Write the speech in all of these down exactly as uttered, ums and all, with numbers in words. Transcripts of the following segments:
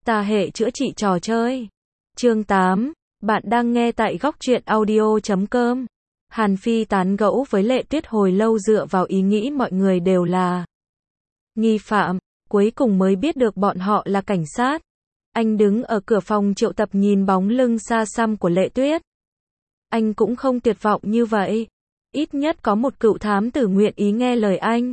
Ta hệ chữa trị trò chơi. Chương tám. Bạn đang nghe tại góc truyện audio chấm com. Hàn Phi tán gẫu với Lệ Tuyết hồi lâu dựa vào ý nghĩ mọi người đều là nghi phạm, cuối cùng mới biết được bọn họ là cảnh sát. Anh đứng ở cửa phòng triệu tập nhìn bóng lưng xa xăm của Lệ Tuyết. Anh cũng không tuyệt vọng như vậy. Ít nhất có một cựu thám tử nguyện ý nghe lời anh.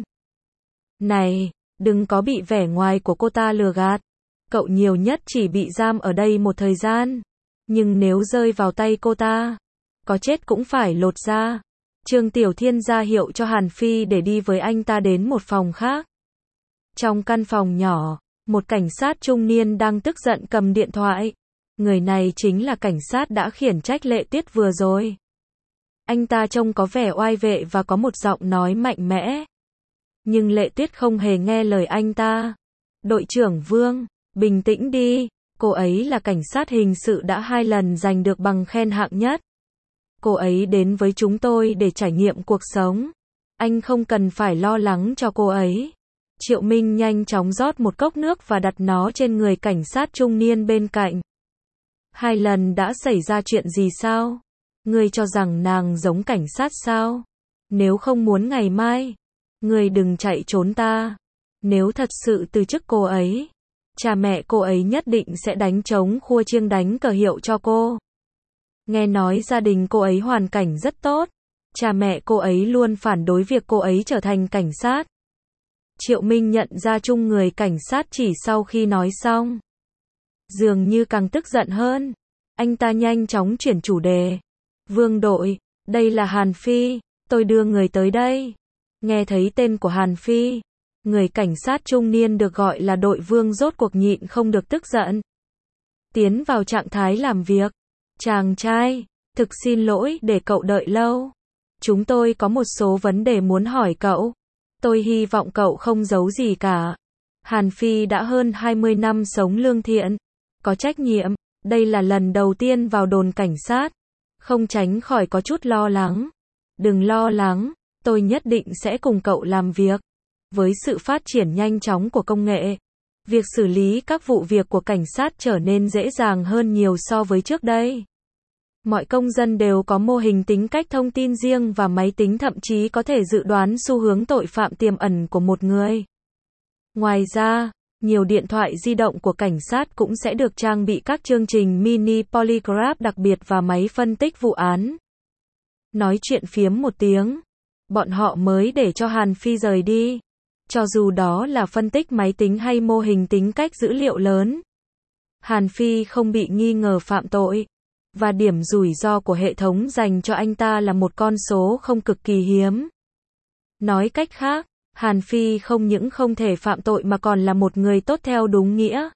Này, đừng có bị vẻ ngoài của cô ta lừa gạt. Cậu nhiều nhất chỉ bị giam ở đây một thời gian. Nhưng nếu rơi vào tay cô ta, có chết cũng phải lột da. Trương Tiểu Thiên ra hiệu cho Hàn Phi để đi với anh ta đến một phòng khác. Trong căn phòng nhỏ, một cảnh sát trung niên đang tức giận cầm điện thoại. Người này chính là cảnh sát đã khiển trách Lệ Tuyết vừa rồi. Anh ta trông có vẻ oai vệ và có một giọng nói mạnh mẽ. Nhưng Lệ Tuyết không hề nghe lời anh ta. Đội trưởng Vương, bình tĩnh đi. Cô ấy là cảnh sát hình sự đã hai lần giành được bằng khen hạng nhất. Cô ấy đến với chúng tôi để trải nghiệm cuộc sống. Anh không cần phải lo lắng cho cô ấy. Triệu Minh nhanh chóng rót một cốc nước và đặt nó trên người cảnh sát trung niên bên cạnh. Hai lần đã xảy ra chuyện gì sao? Ngươi cho rằng nàng giống cảnh sát sao? Nếu không muốn ngày mai, ngươi đừng chạy trốn ta. Nếu thật sự từ chức cô ấy, cha mẹ cô ấy nhất định sẽ đánh trống khua chiêng đánh cờ hiệu cho cô. Nghe nói gia đình cô ấy hoàn cảnh rất tốt. Cha mẹ cô ấy luôn phản đối việc cô ấy trở thành cảnh sát. Triệu Minh nhận ra chung người cảnh sát chỉ sau khi nói xong. Dường như càng tức giận hơn. Anh ta nhanh chóng chuyển chủ đề. Vương đội, đây là Hàn Phi, tôi đưa người tới đây. Nghe thấy tên của Hàn Phi, người cảnh sát trung niên được gọi là đội Vương rốt cuộc nhịn không được tức giận. Tiến vào trạng thái làm việc. Chàng trai, thực xin lỗi để cậu đợi lâu. Chúng tôi có một số vấn đề muốn hỏi cậu. Tôi hy vọng cậu không giấu gì cả. Hàn Phi đã hơn hai mươi năm sống lương thiện, có trách nhiệm. Đây là lần đầu tiên vào đồn cảnh sát. Không tránh khỏi có chút lo lắng. Đừng lo lắng, tôi nhất định sẽ cùng cậu làm việc. Với sự phát triển nhanh chóng của công nghệ, việc xử lý các vụ việc của cảnh sát trở nên dễ dàng hơn nhiều so với trước đây. Mọi công dân đều có mô hình tính cách thông tin riêng và máy tính thậm chí có thể dự đoán xu hướng tội phạm tiềm ẩn của một người. Ngoài ra, nhiều điện thoại di động của cảnh sát cũng sẽ được trang bị các chương trình mini polygraph đặc biệt và máy phân tích vụ án. Nói chuyện phiếm một tiếng, bọn họ mới để cho Hàn Phi rời đi. Cho dù đó là phân tích máy tính hay mô hình tính cách dữ liệu lớn, Hàn Phi không bị nghi ngờ phạm tội. Và điểm rủi ro của hệ thống dành cho anh ta là một con số không cực kỳ hiếm. Nói cách khác, Hàn Phi không những không thể phạm tội mà còn là một người tốt theo đúng nghĩa.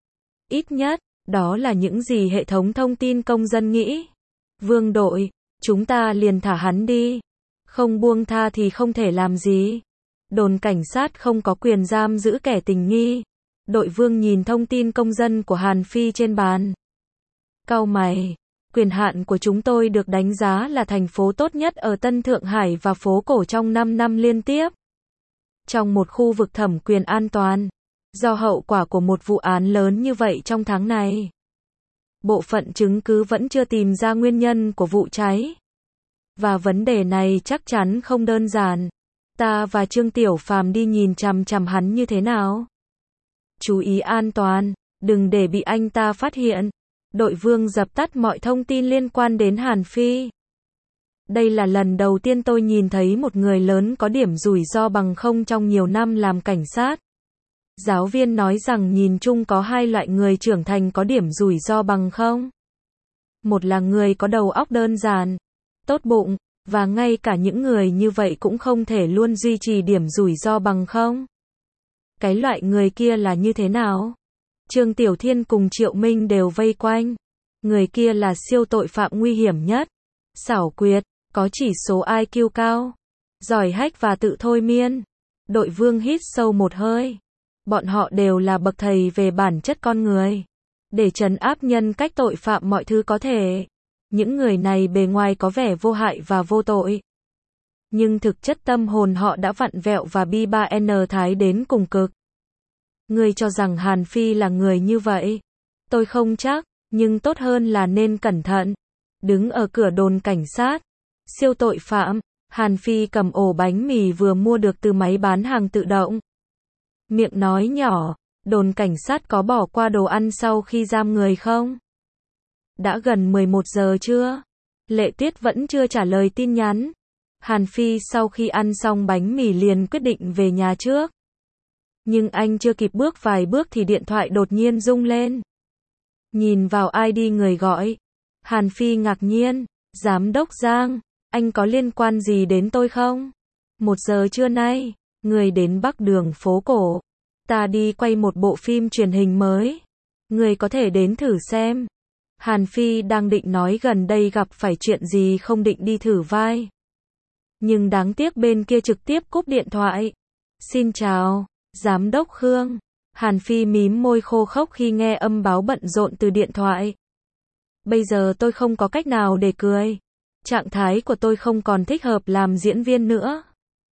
Ít nhất, đó là những gì hệ thống thông tin công dân nghĩ. Vương đội, chúng ta liền thả hắn đi. Không buông tha thì không thể làm gì. Đồn cảnh sát không có quyền giam giữ kẻ tình nghi. Đội Vương nhìn thông tin công dân của Hàn Phi trên bàn. Cau mày. Quyền hạn của chúng tôi được đánh giá là thành phố tốt nhất ở Tân Thượng Hải và phố cổ trong năm năm liên tiếp. Trong một khu vực thẩm quyền an toàn, do hậu quả của một vụ án lớn như vậy trong tháng này, bộ phận chứng cứ vẫn chưa tìm ra nguyên nhân của vụ cháy. Và vấn đề này chắc chắn không đơn giản. Ta và Trương Tiểu Phàm đi nhìn chằm chằm hắn như thế nào? Chú ý an toàn, đừng để bị anh ta phát hiện. Đội Vương dập tắt mọi thông tin liên quan đến Hàn Phi. Đây là lần đầu tiên tôi nhìn thấy một người lớn có điểm rủi ro bằng không trong nhiều năm làm cảnh sát. Giáo viên nói rằng nhìn chung có hai loại người trưởng thành có điểm rủi ro bằng không. Một là người có đầu óc đơn giản, tốt bụng, và ngay cả những người như vậy cũng không thể luôn duy trì điểm rủi ro bằng không. Cái loại người kia là như thế nào? Trương Tiểu Thiên cùng Triệu Minh đều vây quanh. Người kia là siêu tội phạm nguy hiểm nhất. Xảo quyệt, có chỉ số i kiu cao, giỏi hack và tự thôi miên. Đội Vương hít sâu một hơi. Bọn họ đều là bậc thầy về bản chất con người. Để trấn áp nhân cách tội phạm mọi thứ có thể. Những người này bề ngoài có vẻ vô hại và vô tội. Nhưng thực chất tâm hồn họ đã vặn vẹo và bi ba n thái đến cùng cực. Ngươi cho rằng Hàn Phi là người như vậy? Tôi không chắc, nhưng tốt hơn là nên cẩn thận. Đứng ở cửa đồn cảnh sát. Siêu tội phạm. Hàn Phi cầm ổ bánh mì vừa mua được từ máy bán hàng tự động. Miệng nói nhỏ, đồn cảnh sát có bỏ qua đồ ăn sau khi giam người không? Đã gần mười một giờ chưa? Lệ Tuyết vẫn chưa trả lời tin nhắn. Hàn Phi sau khi ăn xong bánh mì liền quyết định về nhà trước. Nhưng anh chưa kịp bước vài bước thì điện thoại đột nhiên rung lên. Nhìn vào i đê người gọi. Hàn Phi ngạc nhiên. Giám đốc Giang, anh có liên quan gì đến tôi không? Một giờ trưa nay, người đến Bắc Đường phố cổ. Ta đi quay một bộ phim truyền hình mới. Người có thể đến thử xem. Hàn Phi đang định nói gần đây gặp phải chuyện gì không định đi thử vai. Nhưng đáng tiếc bên kia trực tiếp cúp điện thoại. Xin chào, Giám đốc Khương. Hàn Phi mím môi khô khốc khi nghe âm báo bận rộn từ điện thoại. Bây giờ tôi không có cách nào để cười. Trạng thái của tôi không còn thích hợp làm diễn viên nữa.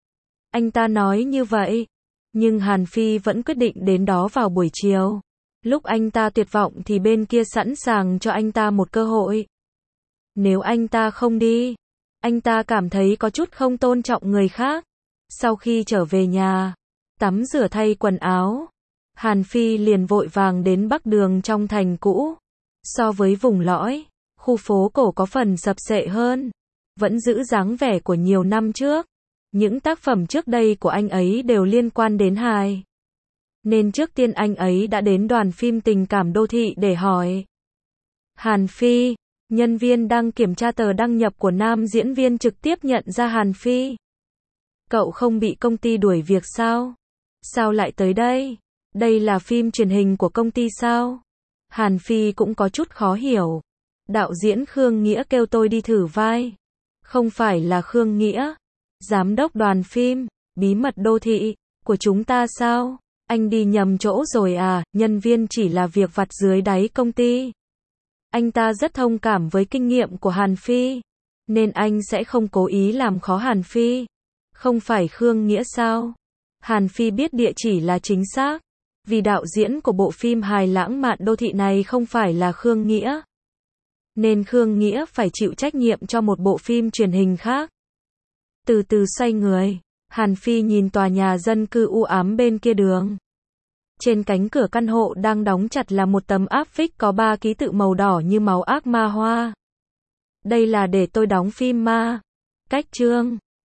Anh ta nói như vậy. Nhưng Hàn Phi vẫn quyết định đến đó vào buổi chiều. Lúc anh ta tuyệt vọng thì bên kia sẵn sàng cho anh ta một cơ hội. Nếu anh ta không đi, anh ta cảm thấy có chút không tôn trọng người khác. Sau khi trở về nhà, tắm rửa thay quần áo, Hàn Phi liền vội vàng đến Bắc Đường trong thành cũ. So với vùng lõi, khu phố cổ có phần sập sệ hơn, vẫn giữ dáng vẻ của nhiều năm trước. Những tác phẩm trước đây của anh ấy đều liên quan đến hài. Nên trước tiên anh ấy đã đến đoàn phim Tình cảm đô thị để hỏi. Hàn Phi, nhân viên đang kiểm tra tờ đăng nhập của nam diễn viên trực tiếp nhận ra Hàn Phi. Cậu không bị công ty đuổi việc sao? Sao lại tới đây? Đây là phim truyền hình của công ty sao? Hàn Phi cũng có chút khó hiểu. Đạo diễn Khương Nghĩa kêu tôi đi thử vai. Không phải là Khương Nghĩa, giám đốc đoàn phim, bí mật đô thị, của chúng ta sao? Anh đi nhầm chỗ rồi à, nhân viên chỉ là việc vặt dưới đáy công ty. Anh ta rất thông cảm với kinh nghiệm của Hàn Phi, nên anh sẽ không cố ý làm khó Hàn Phi. Không phải Khương Nghĩa sao? Hàn Phi biết địa chỉ là chính xác, vì đạo diễn của bộ phim hài lãng mạn đô thị này không phải là Khương Nghĩa. Nên Khương Nghĩa phải chịu trách nhiệm cho một bộ phim truyền hình khác. Từ từ xoay người, Hàn Phi nhìn tòa nhà dân cư u ám bên kia đường. Trên cánh cửa căn hộ đang đóng chặt là một tấm áp phích có ba ký tự màu đỏ như máu ác ma hoa. Đây là để tôi đóng phim ma. Cách chương